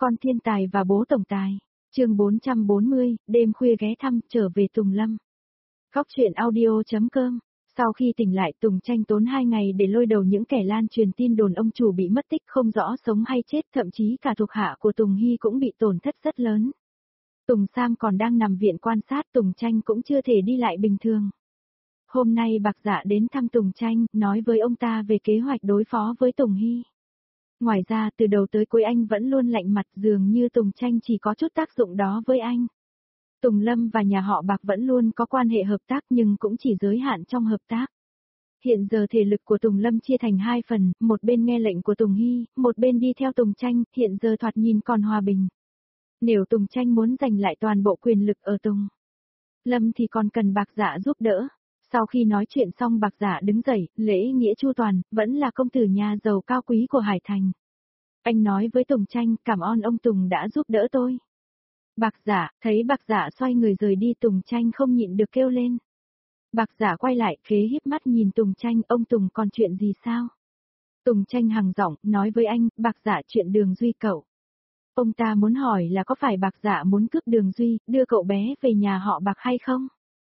Con thiên tài và bố tổng tài. Chương 440, đêm khuya ghé thăm, trở về Tùng Lâm. Góc truyện audio.com. Sau khi tỉnh lại, Tùng Tranh tốn 2 ngày để lôi đầu những kẻ lan truyền tin đồn ông chủ bị mất tích không rõ sống hay chết, thậm chí cả thuộc hạ của Tùng Hy cũng bị tổn thất rất lớn. Tùng Sam còn đang nằm viện quan sát, Tùng Tranh cũng chưa thể đi lại bình thường. Hôm nay Bạc Dạ đến thăm Tùng Tranh, nói với ông ta về kế hoạch đối phó với Tùng Hy. Ngoài ra, từ đầu tới cuối anh vẫn luôn lạnh mặt, dường như Tùng Tranh chỉ có chút tác dụng đó với anh. Tùng Lâm và nhà họ Bạc vẫn luôn có quan hệ hợp tác nhưng cũng chỉ giới hạn trong hợp tác. Hiện giờ thể lực của Tùng Lâm chia thành 2 phần, một bên nghe lệnh của Tùng Hy, một bên đi theo Tùng Tranh, hiện giờ thoạt nhìn còn hòa bình. Nếu Tùng Tranh muốn giành lại toàn bộ quyền lực ở Tùng Lâm thì còn cần Bạc Dạ giúp đỡ. Sau khi nói chuyện xong, Bạc Dạ đứng dậy, lễ nghĩa chu toàn, vẫn là công tử nhà giàu cao quý của Hải Thành. Anh nói với Tùng Tranh, cảm ơn ông Tùng đã giúp đỡ tôi. Bạc Dạ, thấy Bạc Dạ xoay người rời đi, Tùng Tranh không nhịn được kêu lên. Bạc Dạ quay lại, khế híp mắt nhìn Tùng Tranh, ông Tùng còn chuyện gì sao? Tùng Tranh hằng giọng, nói với anh, Bạc Dạ chuyện Đường Duy cậu. Ông ta muốn hỏi là có phải Bạc Dạ muốn cướp Đường Duy, đưa cậu bé về nhà họ Bạc hay không?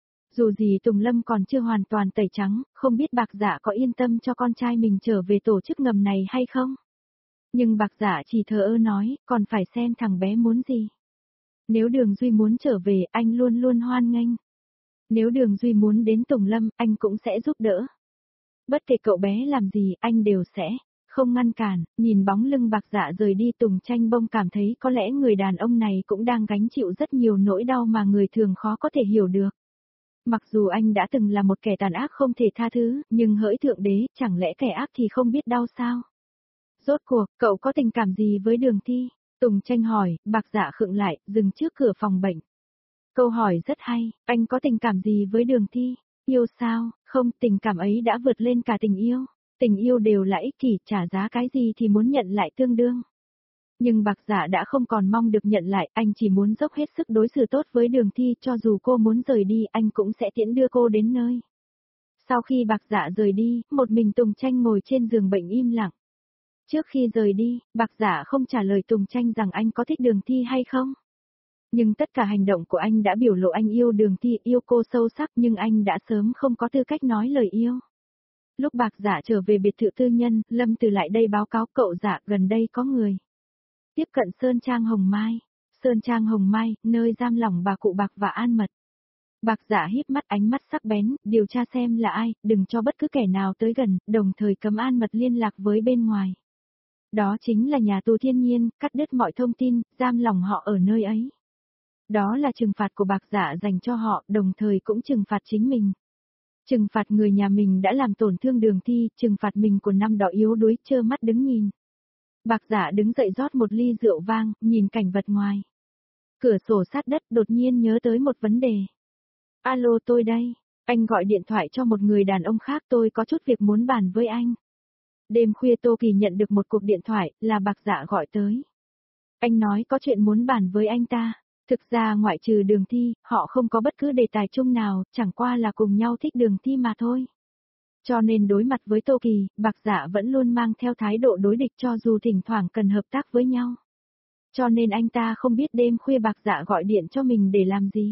Dù gì Tùng Lâm còn chưa hoàn toàn tẩy trắng, không biết Bạc Dạ có yên tâm cho con trai mình trở về tổ chức ngầm này hay không? Nhưng Bạc Dạ chỉ thờ ơ nói, còn phải xem thằng bé muốn gì. Nếu Đường Duy muốn trở về, anh luôn luôn hoan nghênh. Nếu Đường Duy muốn đến Tùng Lâm, anh cũng sẽ giúp đỡ. Bất kể cậu bé làm gì, anh đều sẽ không ngăn cản. Nhìn bóng lưng Bạc Dạ rời đi, Tùng Tranh bông cảm thấy có lẽ người đàn ông này cũng đang gánh chịu rất nhiều nỗi đau mà người thường khó có thể hiểu được. Mặc dù anh đã từng là một kẻ tàn ác không thể tha thứ, nhưng hỡi thượng đế, chẳng lẽ kẻ ác thì không biết đau sao? Rốt cuộc, cậu có tình cảm gì với Đường Thi? Tùng Tranh hỏi. Bạc Dạ khựng lại, dừng trước cửa phòng bệnh. Câu hỏi rất hay, anh có tình cảm gì với Đường Thi? Yêu sao? Không, tình cảm ấy đã vượt lên cả tình yêu. Tình yêu đều là ích kỷ, trả giá cái gì thì muốn nhận lại tương đương. Nhưng Bạc Dạ đã không còn mong được nhận lại, anh chỉ muốn dốc hết sức đối xử tốt với Đường Thi, cho dù cô muốn rời đi, anh cũng sẽ tiễn đưa cô đến nơi. Sau khi Bạc Dạ rời đi, một mình Tùng Tranh ngồi trên giường bệnh im lặng. Trước khi rời đi, Bạc Dạ không trả lời Tùng Tranh rằng anh có thích Đường Thi hay không. Nhưng tất cả hành động của anh đã biểu lộ anh yêu Đường Thi, yêu cô sâu sắc, nhưng anh đã sớm không có tư cách nói lời yêu. Lúc Bạc Dạ trở về biệt thự tư nhân, Lâm Từ lại đây báo cáo cậu Dạ gần đây có người tiếp cận Sơn Trang Hồng Mai. Sơn Trang Hồng Mai, nơi giam lỏng bà cụ Bạc và An Mật. Bạc Dạ híp mắt, ánh mắt sắc bén, điều tra xem là ai, đừng cho bất cứ kẻ nào tới gần, đồng thời cấm An Mật liên lạc với bên ngoài. Đó chính là nhà tù Thiên Nhiên, cắt đứt mọi thông tin, giam lỏng họ ở nơi ấy. Đó là trừng phạt của Bạc Dạ dành cho họ, đồng thời cũng trừng phạt chính mình. Trừng phạt người nhà mình đã làm tổn thương Đường Thi, trừng phạt mình của năm đó yếu đuối, trơ mắt đứng nhìn. Bạc Dạ đứng dậy rót một ly rượu vang, nhìn cảnh vật ngoài cửa sổ sát đất, đột nhiên nhớ tới một vấn đề. Alo, tôi đây. Anh gọi điện thoại cho một người đàn ông khác, tôi có chút việc muốn bàn với anh. Đêm khuya Tô Kỳ nhận được một cuộc điện thoại, là Bạc Dạ gọi tới. Anh nói có chuyện muốn bàn với anh ta. Thực ra ngoại trừ Đường Thi, họ không có bất cứ đề tài chung nào, chẳng qua là cùng nhau thích Đường Thi mà thôi. Cho nên đối mặt với Tô Kỳ, Bạc Dạ vẫn luôn mang theo thái độ đối địch cho dù thỉnh thoảng cần hợp tác với nhau. Cho nên anh ta không biết đêm khuya Bạc Dạ gọi điện cho mình để làm gì.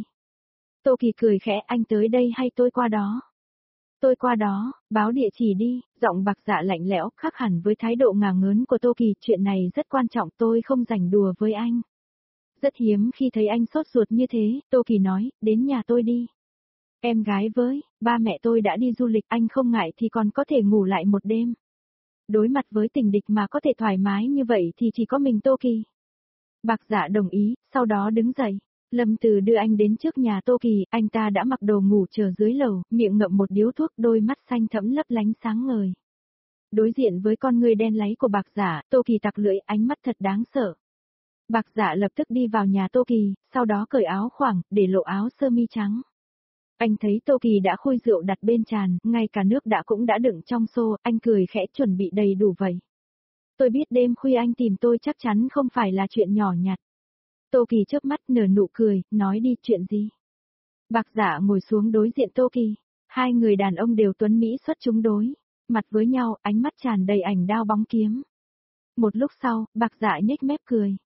Tô Kỳ cười khẽ, anh tới đây hay tôi qua đó? Tôi qua đó, báo địa chỉ đi. Giọng Bạc Dạ lạnh lẽo, khác hẳn với thái độ ngả ngớn của Tô Kỳ, chuyện này rất quan trọng, tôi không rảnh đùa với anh. Rất hiếm khi thấy anh sốt ruột như thế, Tô Kỳ nói, đến nhà tôi đi. Em gái với, ba mẹ tôi đã đi du lịch, anh không ngại thì còn có thể ngủ lại một đêm. Đối mặt với tình địch mà có thể thoải mái như vậy thì chỉ có mình Tô Kỳ. Bạc Dạ đồng ý, sau đó đứng dậy. Lâm Từ đưa anh đến trước nhà Tô Kỳ, anh ta đã mặc đồ ngủ chờ dưới lầu, miệng ngậm một điếu thuốc, đôi mắt xanh thẫm lấp lánh sáng ngời. Đối diện với con người đen láy của Bạc Dạ, Tô Kỳ tặc lưỡi, ánh mắt thật đáng sợ. Bạc Dạ lập tức đi vào nhà Tô Kỳ, sau đó cởi áo khoảng, để lộ áo sơ mi trắng. Anh thấy Tô Kỳ đã khui rượu đặt bên tràn, ngay cả nước cũng đã đựng trong xô, anh cười khẽ, chuẩn bị đầy đủ vậy. Tôi biết đêm khuya anh tìm tôi chắc chắn không phải là chuyện nhỏ nhặt. Tô Kỳ chớp mắt nở nụ cười, nói đi, chuyện gì? Bạc Dạ ngồi xuống đối diện Tô Kỳ. Hai người đàn ông đều tuấn mỹ xuất chúng đối mặt với nhau, ánh mắt tràn đầy ảnh đao bóng kiếm. Một lúc sau, Bạc Dạ nhếch mép cười.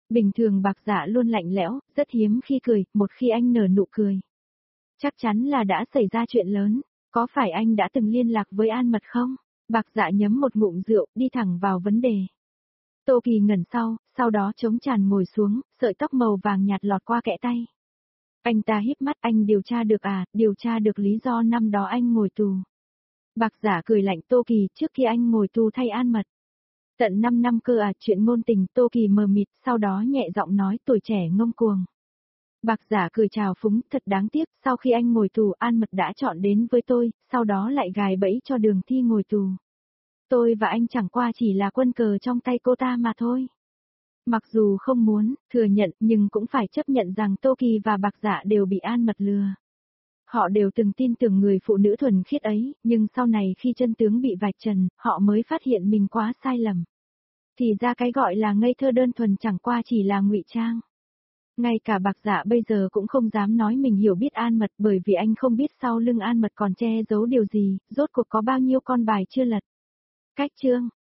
Bình thường Bạc Dạ luôn lạnh lẽo, rất hiếm khi cười, một khi anh nở nụ cười. Chắc chắn là đã xảy ra chuyện lớn, có phải anh đã từng liên lạc với An Mật không? Bạc Dạ nhấm một ngụm rượu, đi thẳng vào vấn đề. Tô Kỳ ngẩn sau đó chống tràn ngồi xuống, sợi tóc màu vàng nhạt lọt qua kẽ tay. Anh ta híp mắt, anh điều tra được à, điều tra được lý do năm đó anh ngồi tù. Bạc Dạ cười lạnh, Tô Kỳ, trước khi anh ngồi tù thay An Mật. Tận 5 năm cơ à, chuyện ngôn tình. Tô Kỳ mờ mịt, sau đó nhẹ giọng nói, tuổi trẻ ngông cuồng. Bạc Dạ cười chào phúng, thật đáng tiếc, sau khi anh ngồi tù An Mật đã chọn đến với tôi, sau đó lại gài bẫy cho Đường Thi ngồi tù. Tôi và anh chẳng qua chỉ là quân cờ trong tay cô ta mà thôi. Mặc dù không muốn thừa nhận nhưng cũng phải chấp nhận rằng Tô Kỳ và Bạc Dạ đều bị An Mật lừa. Họ đều từng tin tưởng người phụ nữ thuần khiết ấy, nhưng sau này khi chân tướng bị vạch trần, họ mới phát hiện mình quá sai lầm. Thì ra cái gọi là ngây thơ đơn thuần chẳng qua chỉ là ngụy trang. Ngay cả Bạc Dạ bây giờ cũng không dám nói mình hiểu biết An Mật, bởi vì anh không biết sau lưng An Mật còn che giấu điều gì, rốt cuộc có bao nhiêu con bài chưa lật. Cách chương